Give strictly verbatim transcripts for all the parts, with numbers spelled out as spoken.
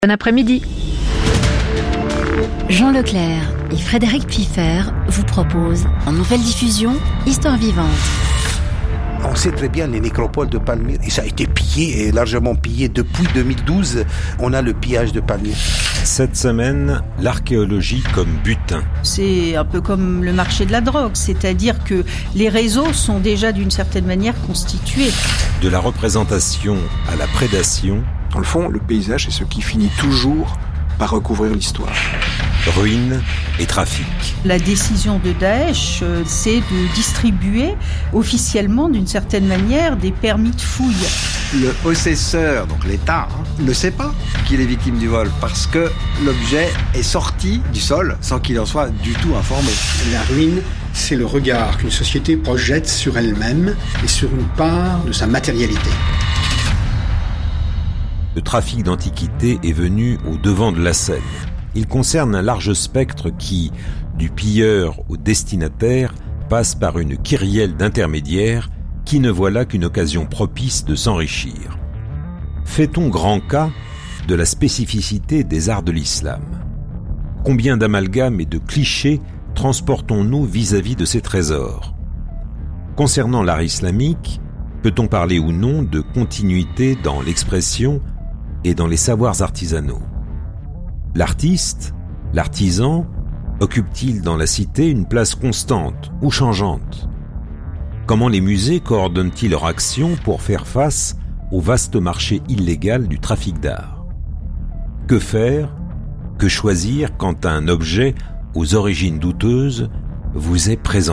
Bon après-midi. Jean Leclerc et Frédéric Piffer vous proposent en nouvelle diffusion Histoire vivante. On sait très bien les nécropoles de Palmyre, et ça a été pillé et largement pillé depuis deux mille douze. On a le pillage de Palmyre. Cette semaine, l'archéologie comme butin. C'est un peu comme le marché de la drogue, c'est-à-dire que les réseaux sont déjà d'une certaine manière constitués. De la représentation à la prédation. Dans le fond, le paysage est ce qui finit toujours par recouvrir l'histoire. Ruines et trafic. La décision de Daesh, euh, c'est de distribuer officiellement, d'une certaine manière, des permis de fouille. Le possesseur, donc l'État, hein, ne sait pas qu'il est victime du vol parce que l'objet est sorti du sol sans qu'il en soit du tout informé. La ruine, c'est le regard qu'une société projette sur elle-même et sur une part de sa matérialité. Le trafic d'antiquités est venu au devant de la scène. Il concerne un large spectre qui, du pilleur au destinataire, passe par une kyrielle d'intermédiaires qui ne voient là qu'une occasion propice de s'enrichir. Fait-on grand cas de la spécificité des arts de l'islam ? Combien d'amalgames et de clichés transportons-nous vis-à-vis de ces trésors ? Concernant l'art islamique, peut-on parler ou non de continuité dans l'expression et dans les savoirs artisanaux ? L'artiste, l'artisan, occupe-t-il dans la cité une place constante ou changeante ? Comment les musées coordonnent-ils leur action pour faire face au vaste marché illégal du trafic d'art ? Que faire ? Que choisir quand un objet aux origines douteuses vous est présenté ?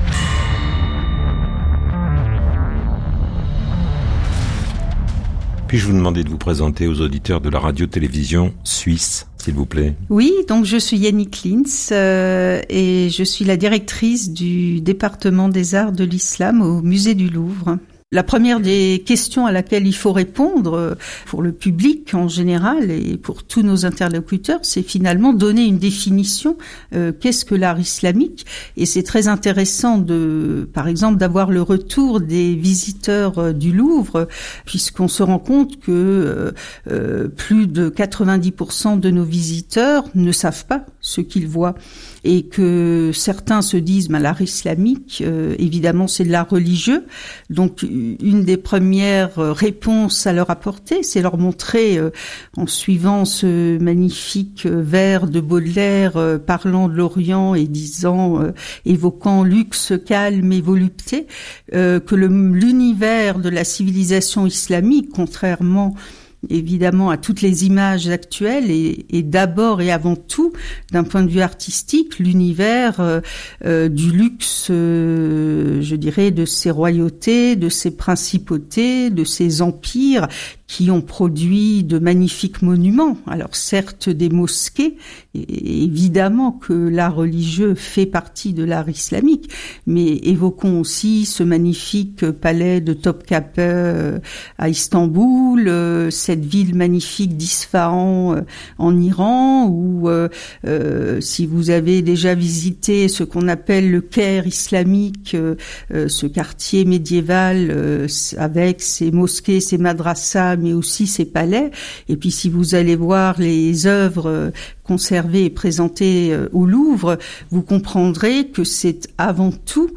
Puis-je vous demander de vous présenter aux auditeurs de la radio-télévision suisse, s'il vous plaît ? Oui, donc je suis Yannick Lintz euh, et je suis la directrice du département des arts de l'islam au musée du Louvre. La première des questions à laquelle il faut répondre pour le public en général et pour tous nos interlocuteurs, c'est finalement donner une définition. Euh, qu'est-ce que l'art islamique ? Et c'est très intéressant de, par exemple, d'avoir le retour des visiteurs euh, du Louvre, puisqu'on se rend compte que euh, plus de quatre-vingt-dix pour cent de nos visiteurs ne savent pas ce qu'ils voient. Et que certains se disent, ben, l'art islamique, euh, évidemment, c'est de l'art religieux. Donc, une des premières réponses à leur apporter, c'est leur montrer, euh, en suivant ce magnifique vers de Baudelaire, euh, parlant de l'Orient et disant, euh, évoquant luxe, calme et volupté, euh, que le, l'univers de la civilisation islamique, contrairement évidemment à toutes les images actuelles et, et d'abord et avant tout d'un point de vue artistique l'univers euh, euh, du luxe, euh, je dirais, de ces royautés, de ces principautés, de ces empires qui ont produit de magnifiques monuments. Alors certes des mosquées, et évidemment que l'art religieux fait partie de l'art islamique, mais évoquons aussi ce magnifique palais de Topkapı euh, à Istanbul, euh, cette ville magnifique d'Isfahan euh, en Iran, ou euh, euh, si vous avez déjà visité ce qu'on appelle le Caire islamique, euh, euh, ce quartier médiéval euh, avec ses mosquées, ses madrasas, mais aussi ses palais. Et puis si vous allez voir les œuvres conservées et présentées au Louvre, vous comprendrez que c'est avant tout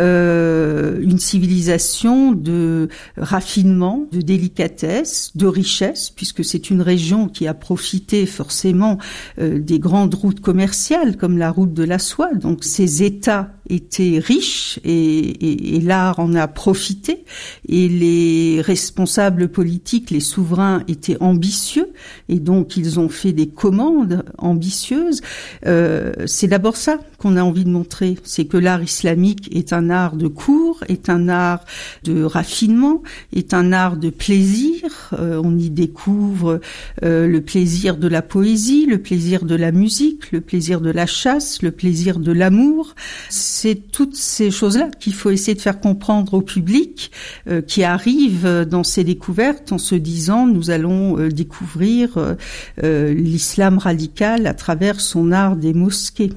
euh, une civilisation de raffinement, de délicatesse, de richesse, puisque c'est une région qui a profité forcément euh, des grandes routes commerciales, comme la route de la soie. Donc ces États étaient riches et, et, et l'art en a profité, et les responsables politiques, les souverains étaient ambitieux, et donc ils ont fait des commandes ambitieuses. Euh, c'est d'abord ça qu'on a envie de montrer, c'est que l'art islamique est un art de cour, est un art de raffinement, est un art de plaisir. Euh, on y découvre euh, le plaisir de la poésie, le plaisir de la musique, le plaisir de la chasse, le plaisir de l'amour. C'est toutes ces choses-là qu'il faut essayer de faire comprendre au public euh, qui arrive dans ces découvertes en se disant nous allons euh, découvrir euh, euh, l'islam radical à travers son art des mosquées.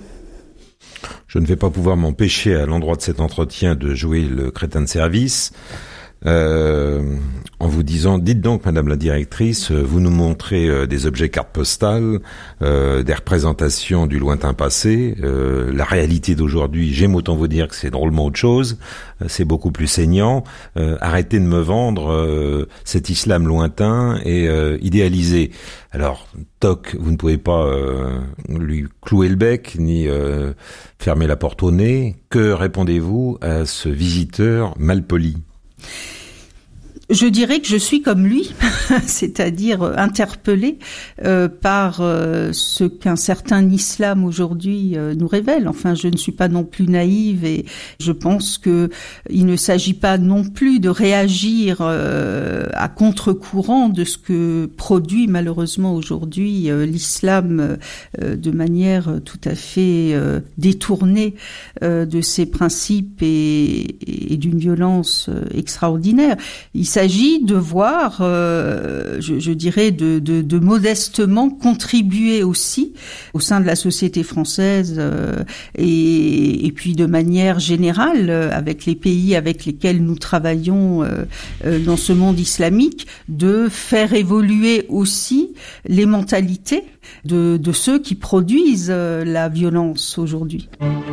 Je ne vais pas pouvoir m'empêcher à l'endroit de cet entretien de jouer le crétin de service. euh, en vous disant, dites donc Madame la directrice, vous nous montrez euh, des objets cartes postales, euh, des représentations du lointain passé, euh, la réalité d'aujourd'hui, j'aime autant vous dire que c'est drôlement autre chose, euh, c'est beaucoup plus saignant, euh, arrêtez de me vendre euh, cet islam lointain et euh, idéalisé. Alors, toc, vous ne pouvez pas euh, lui clouer le bec, ni euh, fermer la porte au nez. Que répondez-vous à ce visiteur malpoli ? Je dirais que je suis comme lui, c'est-à-dire interpellée euh, par euh, ce qu'un certain islam aujourd'hui euh, nous révèle. Enfin, je ne suis pas non plus naïve et je pense que il ne s'agit pas non plus de réagir euh, à contre-courant de ce que produit malheureusement aujourd'hui euh, l'islam euh, de manière tout à fait euh, détournée euh, de ses principes et, et d'une violence euh, extraordinaire. Il Il s'agit de voir, euh, je, je dirais, de, de, de modestement contribuer aussi au sein de la société française euh, et, et puis de manière générale avec les pays avec lesquels nous travaillons euh, euh, dans ce monde islamique, de faire évoluer aussi les mentalités de, de ceux qui produisent euh, la violence aujourd'hui.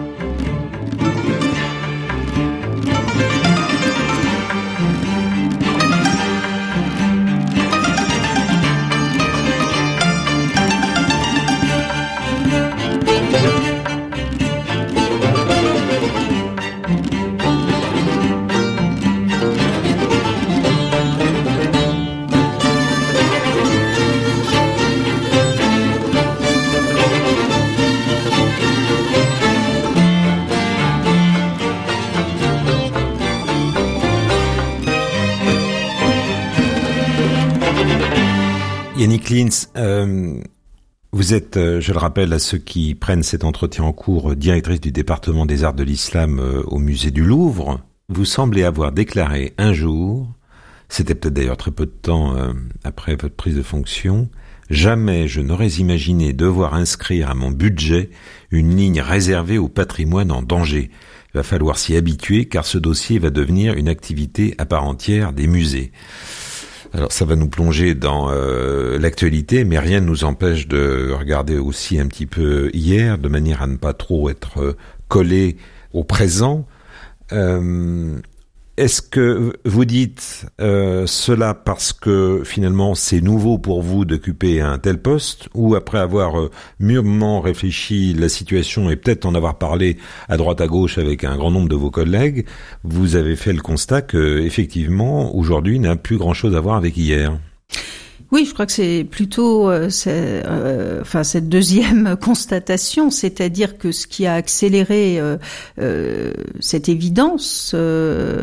Yannick Lins, euh, vous êtes, euh, je le rappelle à ceux qui prennent cet entretien en cours, directrice du département des arts de l'islam euh, au musée du Louvre. Vous semblez avoir déclaré un jour, c'était peut-être d'ailleurs très peu de temps euh, après votre prise de fonction, « Jamais je n'aurais imaginé devoir inscrire à mon budget une ligne réservée au patrimoine en danger. Il va falloir s'y habituer car ce dossier va devenir une activité à part entière des musées. » Alors ça va nous plonger dans euh, l'actualité, mais rien ne nous empêche de regarder aussi un petit peu hier, de manière à ne pas trop être euh, collé au présent. Euh, est-ce que vous dites euh, cela parce que finalement c'est nouveau pour vous d'occuper un tel poste, ou après avoir euh, mûrement réfléchi la situation et peut-être en avoir parlé à droite à gauche avec un grand nombre de vos collègues, vous avez fait le constat que effectivement aujourd'hui n'a plus grand-chose à voir avec hier? Oui, je crois que c'est plutôt euh, c'est, euh, enfin cette deuxième constatation, c'est-à-dire que ce qui a accéléré euh, euh, cette évidence, euh,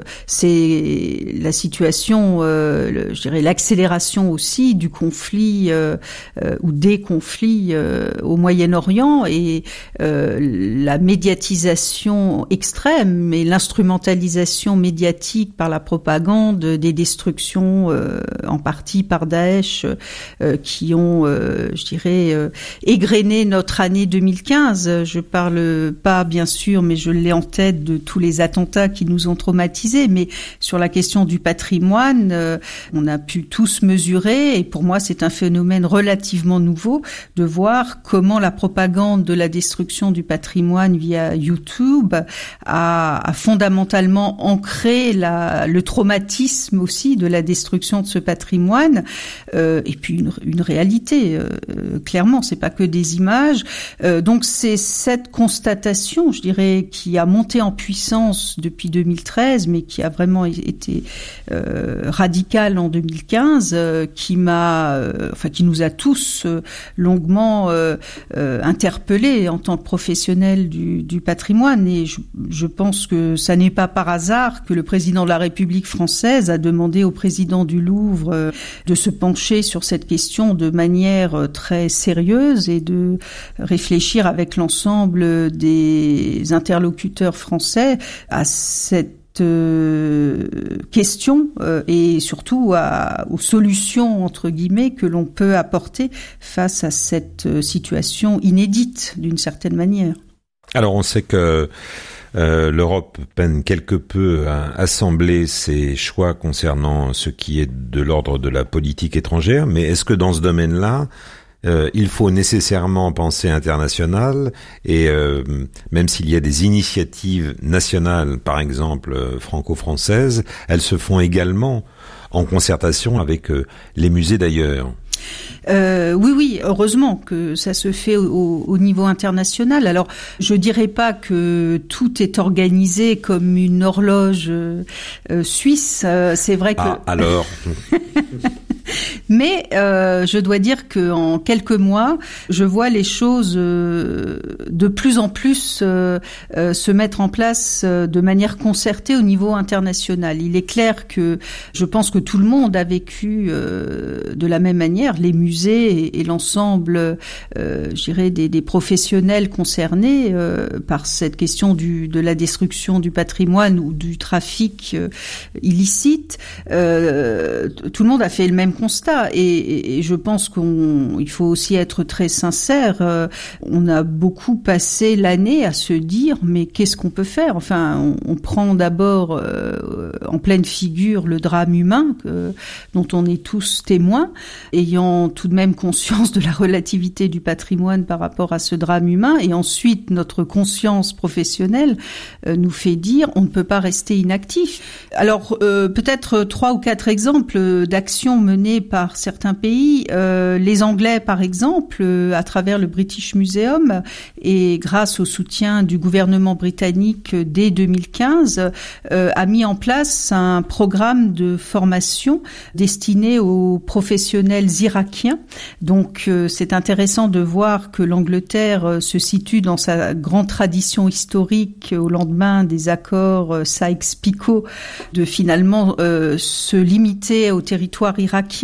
c'est la situation, euh, le, je dirais l'accélération aussi du conflit euh, euh, ou des conflits euh, au Moyen-Orient et euh, la médiatisation extrême et l'instrumentalisation médiatique par la propagande des destructions euh, en partie par Daesh. Euh, qui ont, euh, je dirais, euh, égrené notre année deux mille quinze. Je parle pas, bien sûr, mais je l'ai en tête de tous les attentats qui nous ont traumatisés. Mais sur la question du patrimoine, euh, on a pu tous mesurer, et pour moi, c'est un phénomène relativement nouveau, de voir comment la propagande de la destruction du patrimoine via YouTube a, a fondamentalement ancré la, le traumatisme aussi de la destruction de ce patrimoine. Euh, et puis une, une réalité, euh, clairement, c'est pas que des images. Euh, donc c'est cette constatation, je dirais, qui a monté en puissance depuis deux mille treize, mais qui a vraiment été euh, radicale en deux mille quinze, euh, qui m'a, euh, enfin, qui nous a tous euh, longuement euh, euh, interpellés en tant que professionnels du, du patrimoine. Et je, je pense que ça n'est pas par hasard que le président de la République française a demandé au président du Louvre euh, de se pencher sur cette question de manière très sérieuse et de réfléchir avec l'ensemble des interlocuteurs français à cette euh, question euh, et surtout à, aux solutions entre guillemets que l'on peut apporter face à cette situation inédite d'une certaine manière. Alors on sait que Euh, L'Europe peine quelque peu à assembler ses choix concernant ce qui est de l'ordre de la politique étrangère, mais est-ce que dans ce domaine-là, euh, il faut nécessairement penser international et euh, même s'il y a des initiatives nationales, par exemple euh, franco-françaises, elles se font également en concertation avec euh, les musées d'ailleurs? Euh, oui, oui, heureusement que ça se fait au, au niveau international. Alors, je dirais pas que tout est organisé comme une horloge euh, suisse. Euh, c'est vrai que. Ah, alors. Mais euh, je dois dire que en quelques mois, je vois les choses euh, de plus en plus euh, euh, se mettre en place euh, de manière concertée au niveau international. Il est clair que je pense que tout le monde a vécu euh, de la même manière, les musées et, et l'ensemble, euh, je dirais, des, des professionnels concernés euh, par cette question du, de la destruction du patrimoine ou du trafic euh, illicite. Euh, tout le monde a fait le même constat et, et je pense qu'on, il faut aussi être très sincère. Euh, on a beaucoup passé l'année à se dire mais qu'est-ce qu'on peut faire ? Enfin, on, on prend d'abord euh, en pleine figure le drame humain que, dont on est tous témoins, ayant tout de même conscience de la relativité du patrimoine par rapport à ce drame humain, et ensuite notre conscience professionnelle euh, nous fait dire on ne peut pas rester inactif. Alors euh, peut-être trois ou quatre exemples d'actions menées par certains pays. Euh, les Anglais, par exemple, euh, à travers le British Museum et grâce au soutien du gouvernement britannique euh, dès deux mille quinze, euh, a mis en place un programme de formation destiné aux professionnels irakiens. Donc, euh, c'est intéressant de voir que l'Angleterre euh, se situe dans sa grande tradition historique euh, au lendemain des accords euh, Sykes-Picot de finalement euh, se limiter au territoire irakien.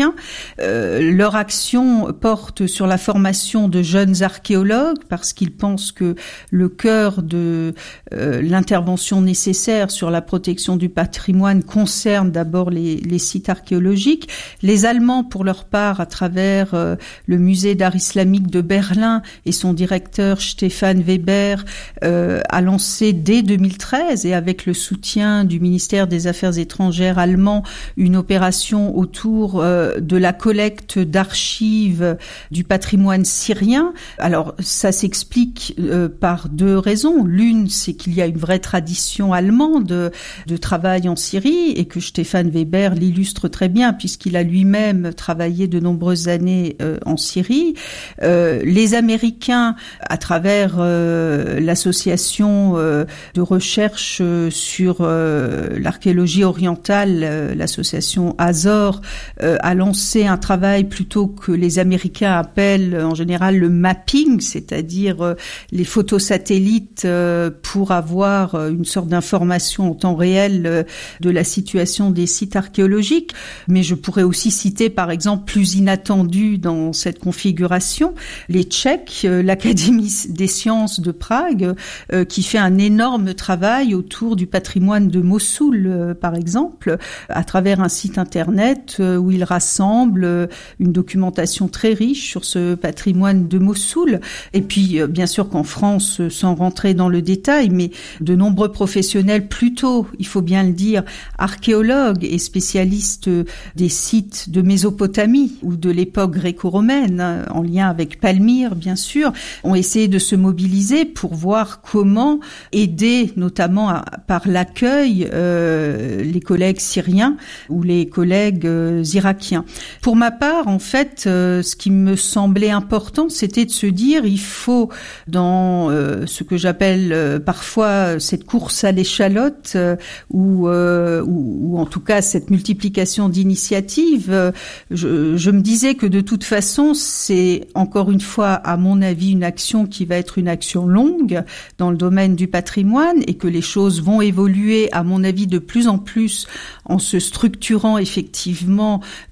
Euh, leur action porte sur la formation de jeunes archéologues parce qu'ils pensent que le cœur de euh, l'intervention nécessaire sur la protection du patrimoine concerne d'abord les, les sites archéologiques. Les Allemands, pour leur part, à travers euh, le musée d'art islamique de Berlin et son directeur Stefan Weber, euh, a lancé dès deux mille treize et avec le soutien du ministère des Affaires étrangères allemand une opération autour euh, de la collecte d'archives du patrimoine syrien. Alors, ça s'explique euh, par deux raisons. L'une, c'est qu'il y a une vraie tradition allemande de, de travail en Syrie et que Stefan Weber l'illustre très bien puisqu'il a lui-même travaillé de nombreuses années euh, en Syrie. Euh, les Américains, à travers euh, l'association euh, de recherche euh, sur euh, l'archéologie orientale, euh, l'association Azor, euh, a lancé un travail plutôt que les Américains appellent en général le mapping, c'est-à-dire euh, les photos satellites euh, pour avoir euh, une sorte d'information en temps réel euh, de la situation des sites archéologiques. Mais je pourrais aussi citer par exemple plus inattendu dans cette configuration les Tchèques, euh, l'Académie des sciences de Prague euh, qui fait un énorme travail autour du patrimoine de Mossoul euh, par exemple à travers un site internet euh, où il rassemble une documentation très riche sur ce patrimoine de Mossoul. Et puis, bien sûr qu'en France, sans rentrer dans le détail, mais de nombreux professionnels, plutôt, il faut bien le dire, archéologues et spécialistes des sites de Mésopotamie ou de l'époque gréco-romaine, en lien avec Palmyre, bien sûr, ont essayé de se mobiliser pour voir comment aider, notamment à, par l'accueil, euh, les collègues syriens ou les collègues euh, irakiens. Pour ma part, en fait, euh, ce qui me semblait important, c'était de se dire, il faut, dans euh, ce que j'appelle euh, parfois cette course à l'échalote, euh, ou, euh, ou, ou en tout cas cette multiplication d'initiatives, euh, je, je me disais que de toute façon, c'est encore une fois, à mon avis, une action qui va être une action longue dans le domaine du patrimoine et que les choses vont évoluer, à mon avis, de plus en plus en se structurant effectivement de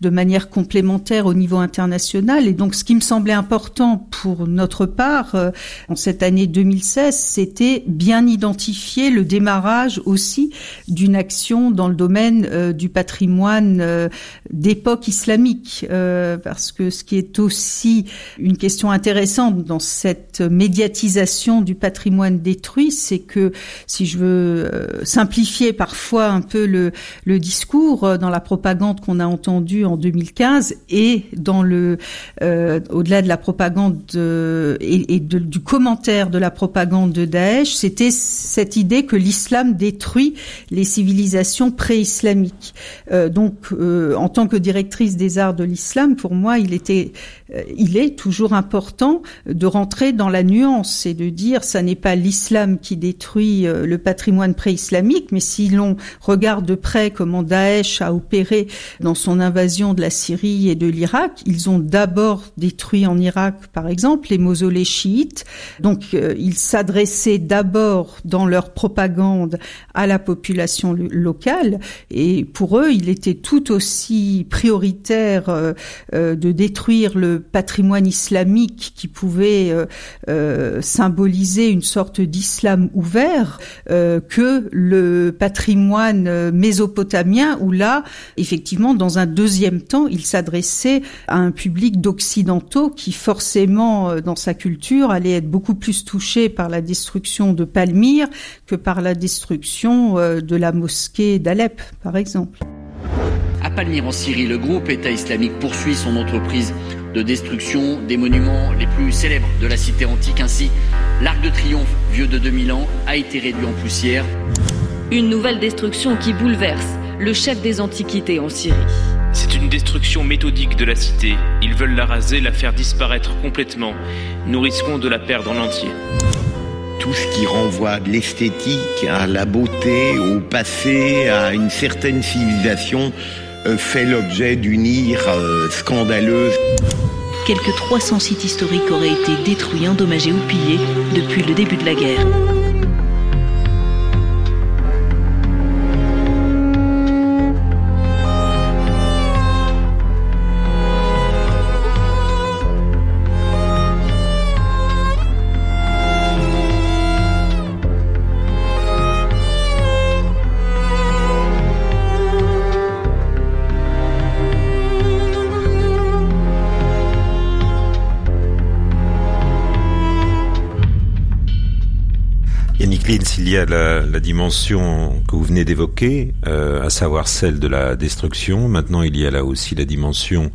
de manière complémentaire au niveau international. Et donc, ce qui me semblait important pour notre part, euh, en cette année deux mille seize, c'était bien identifier le démarrage aussi d'une action dans le domaine euh, du patrimoine euh, d'époque islamique. Euh, parce que ce qui est aussi une question intéressante dans cette médiatisation du patrimoine détruit, c'est que, si je veux euh, simplifier parfois un peu le, le discours, euh, dans la propagande qu'on a entendue en deux mille quinze et dans le, euh, au-delà de la propagande de, et, et de, du commentaire de la propagande de Daesh, c'était cette idée que l'islam détruit les civilisations pré-islamiques. Euh, donc, euh, en tant que directrice des arts de l'islam, pour moi, il était, euh, il est toujours important de rentrer dans la nuance et de dire, ça n'est pas l'islam qui détruit euh, le patrimoine pré-islamique, mais si l'on regarde de près comment Daesh a opéré dans son invasion de la Syrie et de l'Irak, ils ont d'abord détruit en Irak, par exemple, les mausolées chiites. Donc, euh, ils s'adressaient d'abord dans leur propagande à la population lo- locale, et pour eux, il était tout aussi prioritaire euh, euh, de détruire le patrimoine islamique qui pouvait euh, euh, symboliser une sorte d'islam ouvert euh, que le patrimoine euh, mésopotamien, où là, effectivement, dans un deuxième temps, il s'adressait à un public d'occidentaux qui, forcément, euh, dans sa culture, allait être beaucoup plus touché par la destruction de Palmyre que par la destruction euh, de la mosquée d'Alep, par exemple. À Palmyre, en Syrie, le groupe État islamique poursuit son entreprise de destruction des monuments les plus célèbres de la cité antique. Ainsi, l'Arc de Triomphe, vieux de deux mille ans, a été réduit en poussière. Une nouvelle destruction qui bouleverse le chef des antiquités en Syrie. C'est une destruction méthodique de la cité. Ils veulent la raser, la faire disparaître complètement. Nous risquons de la perdre en entier. Tout ce qui renvoie à de l'esthétique, à la beauté, au passé, à une certaine civilisation, euh, fait l'objet d'une ire euh, scandaleuse. Quelques trois cents sites historiques auraient été détruits, endommagés ou pillés depuis le début de la guerre. Il y a la, la dimension que vous venez d'évoquer, euh, à savoir celle de la destruction. Maintenant, il y a là aussi la dimension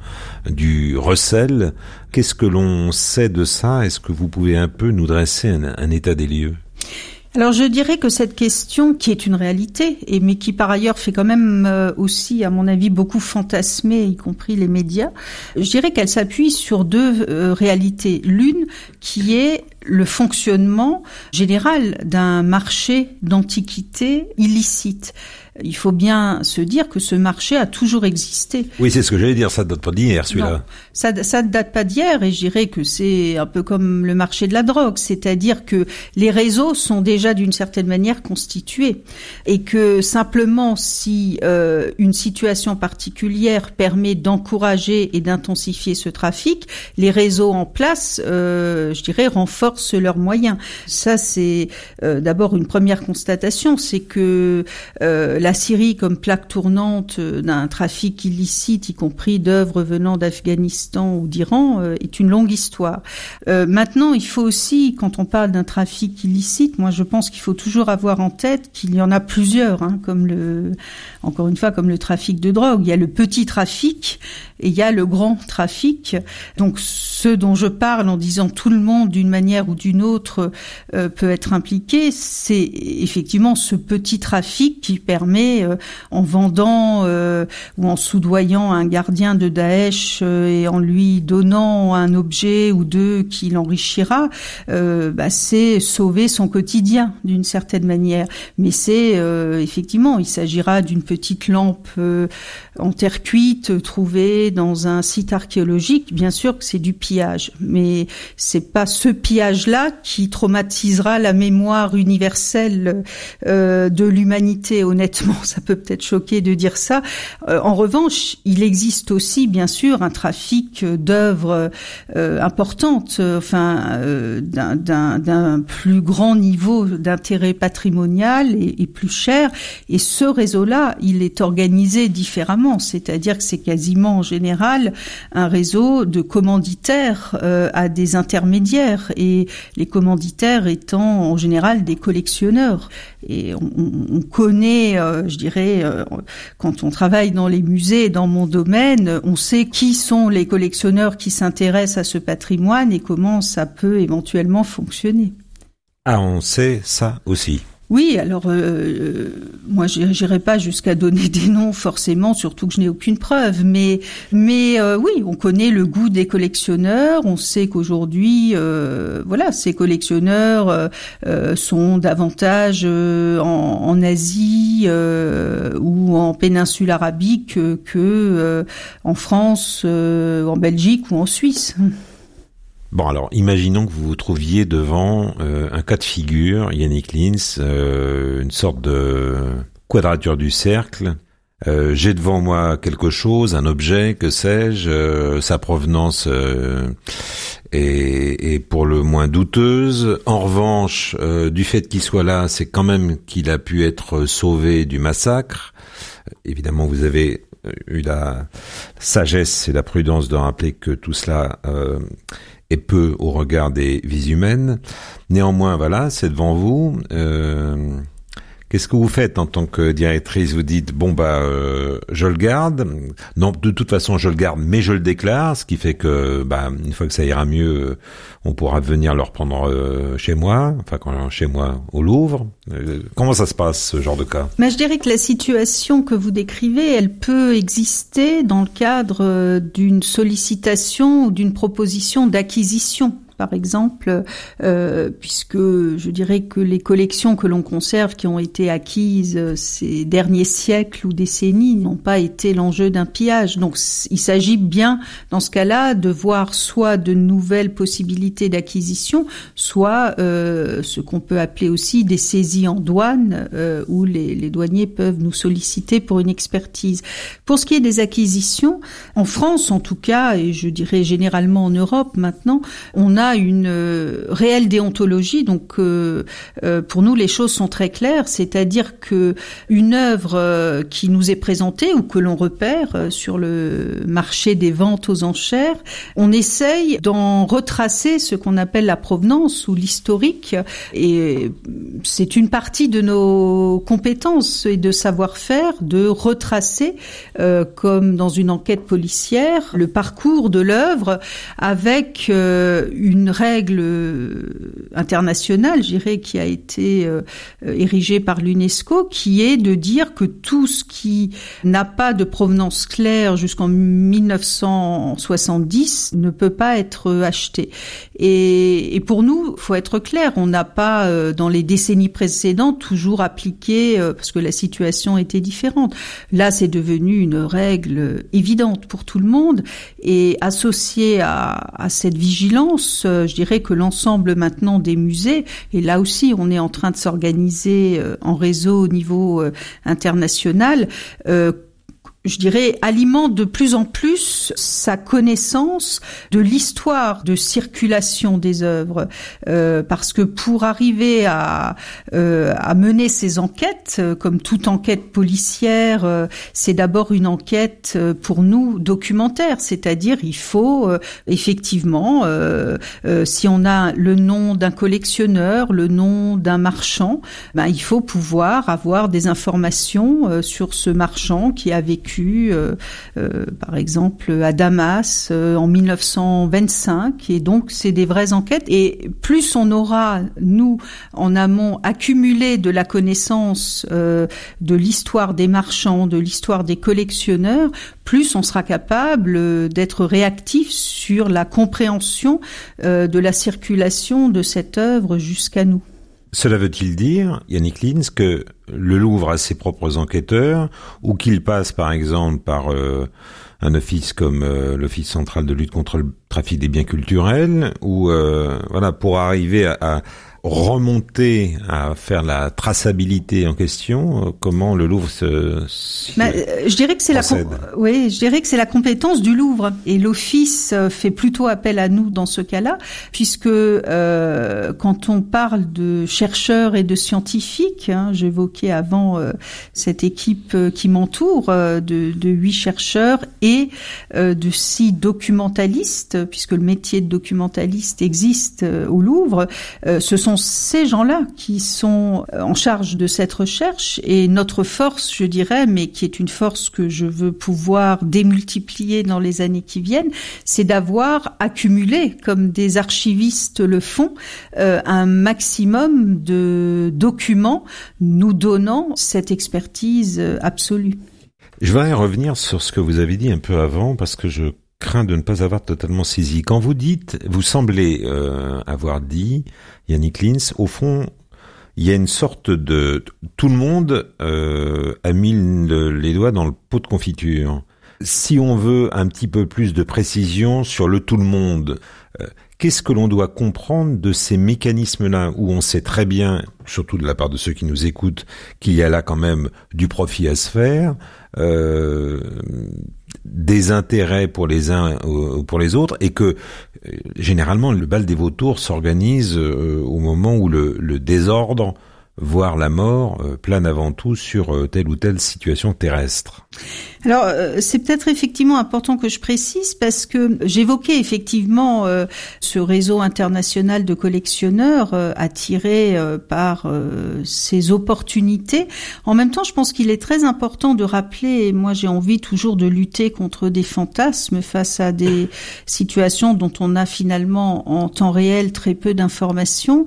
du recel. Qu'est-ce que l'on sait de ça? Est-ce que vous pouvez un peu nous dresser un, un état des lieux? Alors je dirais que cette question, qui est une réalité, et mais qui par ailleurs fait quand même euh, aussi, à mon avis, beaucoup fantasmer, y compris les médias, je dirais qu'elle s'appuie sur deux euh, réalités. L'une qui est le fonctionnement général d'un marché d'antiquités illicite. Il faut bien se dire que ce marché a toujours existé. Oui, c'est ce que j'allais dire, ça ne date pas d'hier, celui-là. Non, ça, ça ne date pas d'hier, et je dirais que c'est un peu comme le marché de la drogue, c'est-à-dire que les réseaux sont déjà d'une certaine manière constitués, et que simplement si euh, une situation particulière permet d'encourager et d'intensifier ce trafic, les réseaux en place, euh, je dirais, renforcent leurs moyens. Ça, c'est euh, d'abord une première constatation, c'est que euh, la Syrie comme plaque tournante d'un trafic illicite, y compris d'œuvres venant d'Afghanistan ou d'Iran, euh, est une longue histoire. Euh, maintenant, il faut aussi, quand on parle d'un trafic illicite, moi je pense qu'il faut toujours avoir en tête qu'il y en a plusieurs, hein, comme le, encore une fois, comme le trafic de drogue. Il y a le petit trafic et il y a le grand trafic. Donc, ce dont je parle en disant tout le monde, d'une manière ou d'une autre, euh, peut être impliqué, c'est effectivement ce petit trafic qui permet Euh, en vendant euh, ou en soudoyant un gardien de Daesh euh, et en lui donnant un objet ou deux qui l'enrichira, euh, bah, c'est sauver son quotidien d'une certaine manière. Mais c'est euh, effectivement, il s'agira d'une petite lampe euh, en terre cuite trouvée dans un site archéologique. Bien sûr que c'est du pillage, mais c'est pas ce pillage image-là qui traumatisera la mémoire universelle euh, de l'humanité. Honnêtement, ça peut peut-être choquer de dire ça. Euh, en revanche, il existe aussi, bien sûr, un trafic d'œuvres euh, importantes, euh, enfin, euh, d'un, d'un, d'un plus grand niveau d'intérêt patrimonial et, et plus cher. Et ce réseau-là, il est organisé différemment, c'est-à-dire que c'est quasiment en général un réseau de commanditaires euh, à des intermédiaires, et les commanditaires étant en général des collectionneurs. Et on, on connaît, euh, je dirais, euh, quand on travaille dans les musées, dans mon domaine, on sait qui sont les collectionneurs qui s'intéressent à ce patrimoine et comment ça peut éventuellement fonctionner. Ah, on sait ça aussi. Oui, alors euh, moi j'irai pas jusqu'à donner des noms forcément, surtout que je n'ai aucune preuve, mais mais euh, oui, on connaît le goût des collectionneurs, on sait qu'aujourd'hui euh, voilà, ces collectionneurs euh, euh, sont davantage euh, en, en Asie euh, ou en péninsule arabique que, que euh, en France, euh, en Belgique ou en Suisse. Bon, alors, imaginons que vous vous trouviez devant euh, un cas de figure, Yannick Lins, euh, une sorte de quadrature du cercle. Euh, j'ai devant moi quelque chose, un objet, que sais-je, euh, sa provenance euh, est, est pour le moins douteuse. En revanche, euh, du fait qu'il soit là, c'est quand même qu'il a pu être sauvé du massacre. Évidemment, vous avez eu la sagesse et la prudence de rappeler que tout cela euh, est peu au regard des vies humaines. Néanmoins, voilà, c'est devant vous. Euh, qu'est-ce que vous faites en tant que directrice ? Vous dites, bon, bah, euh, je le garde. Non, de toute façon, je le garde, mais je le déclare, ce qui fait que, bah, une fois que ça ira mieux, on pourra venir le reprendre euh, chez moi, enfin, quand, chez moi, au Louvre. Euh, comment ça se passe, ce genre de cas ? Mais je dirais que la situation que vous décrivez, elle peut exister dans le cadre d'une sollicitation ou d'une proposition d'acquisition. Par exemple, euh, puisque je dirais que les collections que l'on conserve qui ont été acquises ces derniers siècles ou décennies n'ont pas été l'enjeu d'un pillage. Donc il s'agit bien, dans ce cas-là, de voir soit de nouvelles possibilités d'acquisition, soit euh, ce qu'on peut appeler aussi des saisies en douane, euh, où les, les douaniers peuvent nous solliciter pour une expertise. Pour ce qui est des acquisitions, en France en tout cas, et je dirais généralement en Europe maintenant, on a une euh, réelle déontologie. Donc euh, euh, pour nous les choses sont très claires, c'est-à-dire que une œuvre euh, qui nous est présentée ou que l'on repère euh, sur le marché des ventes aux enchères, on essaye d'en retracer ce qu'on appelle la provenance ou l'historique, et c'est une partie de nos compétences et de savoir-faire de retracer euh, comme dans une enquête policière le parcours de l'œuvre avec euh, une une règle internationale, je dirais, qui a été euh, érigée par l'UNESCO, qui est de dire que tout ce qui n'a pas de provenance claire jusqu'en mille neuf cent soixante-dix ne peut pas être acheté. Et, et pour nous, faut être clair, on n'a pas, euh, dans les décennies précédentes, toujours appliqué, euh, parce que la situation était différente. Là, c'est devenu une règle évidente pour tout le monde, et associée à, à cette vigilance, je dirais que l'ensemble maintenant des musées, et là aussi on est en train de s'organiser en réseau au niveau international, euh, je dirais, alimente de plus en plus sa connaissance de l'histoire de circulation des œuvres, euh, parce que pour arriver à, euh, à mener ces enquêtes, euh, comme toute enquête policière, euh, c'est d'abord une enquête euh, pour nous documentaire, c'est-à-dire il faut euh, effectivement, euh, euh, si on a le nom d'un collectionneur, le nom d'un marchand, ben il faut pouvoir avoir des informations euh, sur ce marchand qui a vécu Euh, euh, par exemple à Damas euh, en mille neuf cent vingt-cinq, et donc c'est des vraies enquêtes, et plus on aura, nous en amont, accumulé de la connaissance euh, de l'histoire des marchands, de l'histoire des collectionneurs, plus on sera capable d'être réactif sur la compréhension euh, de la circulation de cette œuvre jusqu'à nous. Cela veut-il dire, Yannick Lins, que le Louvre a ses propres enquêteurs, ou qu'il passe par exemple par euh, un office comme euh, l'Office central de lutte contre le trafic des biens culturels, ou euh, voilà, pour arriver à, à remonter à faire la traçabilité en question, euh, comment le Louvre se, se bah, je dirais que c'est procède. la oui, je dirais que c'est la compétence du Louvre, et l'office fait plutôt appel à nous dans ce cas-là, puisque euh, quand on parle de chercheurs et de scientifiques, hein, j'évoquais avant euh, cette équipe qui m'entoure euh, de, de huit chercheurs et euh, de six documentalistes, puisque le métier de documentaliste existe euh, au Louvre, euh, ce sont ces gens-là qui sont en charge de cette recherche, et notre force, je dirais, mais qui est une force que je veux pouvoir démultiplier dans les années qui viennent, c'est d'avoir accumulé, comme des archivistes le font, euh, un maximum de documents nous donnant cette expertise absolue. Je vais revenir sur ce que vous avez dit un peu avant, parce que je crains de ne pas avoir totalement saisi. Quand vous dites, vous semblez euh, avoir dit, Yannick Lins, au fond, il y a une sorte de... Tout le monde euh, a mis le, les doigts dans le pot de confiture. Si on veut un petit peu plus de précision sur le tout le monde, euh, qu'est-ce que l'on doit comprendre de ces mécanismes-là, où on sait très bien, surtout de la part de ceux qui nous écoutent, qu'il y a là quand même du profit à se faire, euh, des intérêts pour les uns ou pour les autres, et que euh, généralement le bal des vautours s'organise euh, au moment où le, le désordre, voire la mort, euh, plane avant tout sur euh, telle ou telle situation terrestre. Alors, euh, c'est peut-être effectivement important que je précise, parce que j'évoquais effectivement euh, ce réseau international de collectionneurs euh, attiré euh, par euh, ces opportunités. En même temps, je pense qu'il est très important de rappeler, et moi j'ai envie toujours de lutter contre des fantasmes face à des situations dont on a finalement en temps réel très peu d'informations.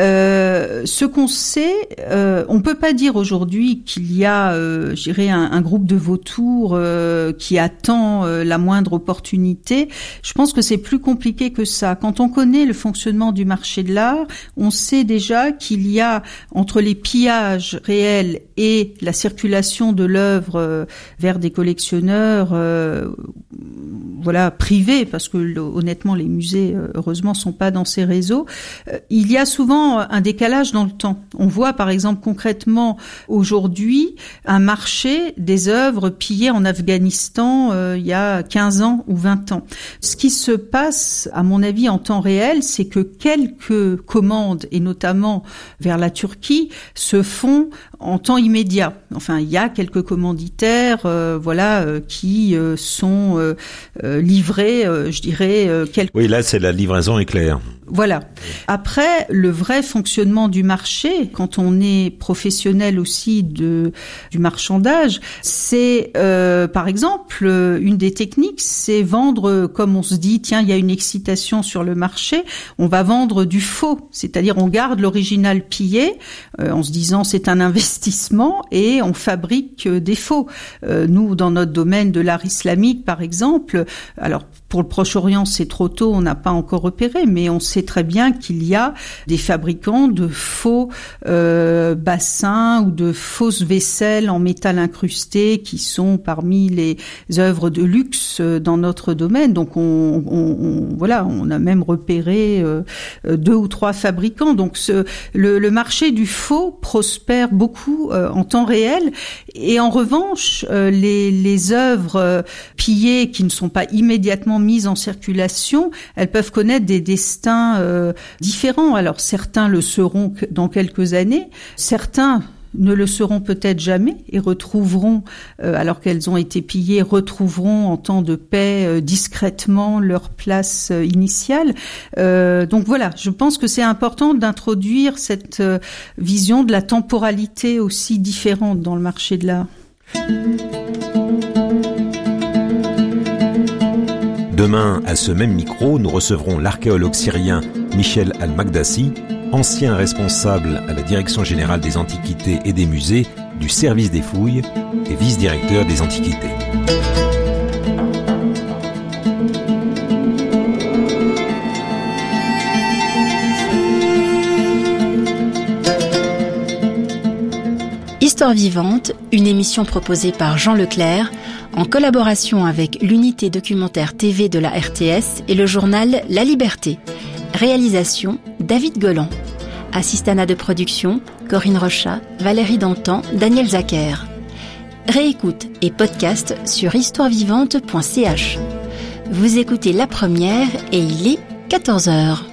Euh, ce qu'on sait, euh, on peut pas dire aujourd'hui qu'il y a, euh, je dirais, un, un groupe de vautours euh, qui attend euh, la moindre opportunité. Je pense que c'est plus compliqué que ça. Quand on connaît le fonctionnement du marché de l'art, on sait déjà qu'il y a, entre les pillages réels et la circulation de l'œuvre euh, vers des collectionneurs euh, voilà, privés, parce que le, honnêtement les musées euh, heureusement sont pas dans ces réseaux, euh, il y a souvent un décalage dans le temps. On voit par exemple concrètement aujourd'hui un marché des œuvres pillées en Afghanistan euh, il y a quinze ans ou vingt ans. Ce qui se passe, à mon avis, en temps réel, c'est que quelques commandes, et notamment vers la Turquie, se font en temps immédiat. Enfin, il y a quelques commanditaires, euh, voilà, euh, qui euh, sont euh, euh, livrés, euh, je dirais, euh, quelques... Oui, là, c'est la livraison éclair. Voilà. Après, le vrai fonctionnement du marché, quand on est professionnel aussi de du marchandage, c'est euh, par exemple une des techniques, c'est vendre, comme on se dit, tiens, il y a une excitation sur le marché, on va vendre du faux, c'est-à-dire on garde l'original pillé euh, en se disant c'est un investissement, et on fabrique des faux. Euh, nous, dans notre domaine de l'art islamique, par exemple, alors pour le Proche-Orient, c'est trop tôt, on n'a pas encore repéré, mais on sait très bien qu'il y a des fabricants de faux euh, bassins ou de fausses vaisselles en métal incrusté qui sont parmi les œuvres de luxe dans notre domaine. Donc, on, on, on voilà, on a même repéré euh, deux ou trois fabricants. Donc, ce, le, le marché du faux prospère beaucoup euh, en temps réel. Et en revanche, euh, les, les œuvres euh, pillées qui ne sont pas immédiatement mises en circulation, elles peuvent connaître des destins euh, différents. Alors certains le seront dans quelques années, certains ne le seront peut-être jamais et retrouveront, euh, alors qu'elles ont été pillées, retrouveront en temps de paix euh, discrètement leur place euh, initiale. Euh, donc voilà, je pense que c'est important d'introduire cette euh, vision de la temporalité aussi différente dans le marché de l'art. Demain, à ce même micro, nous recevrons l'archéologue syrien Michel Al-Magdassi, ancien responsable à la Direction générale des Antiquités et des Musées du service des fouilles et vice-directeur des Antiquités. Histoire vivante, une émission proposée par Jean Leclerc en collaboration avec l'unité documentaire T V de la R T S et le journal La Liberté. Réalisation David Golan. Assistanat de production Corinne Rochat, Valérie Dantan, Daniel Zacher. Réécoute et podcast sur histoire vivante point c h. Vous écoutez La Première et il est quatorze heures.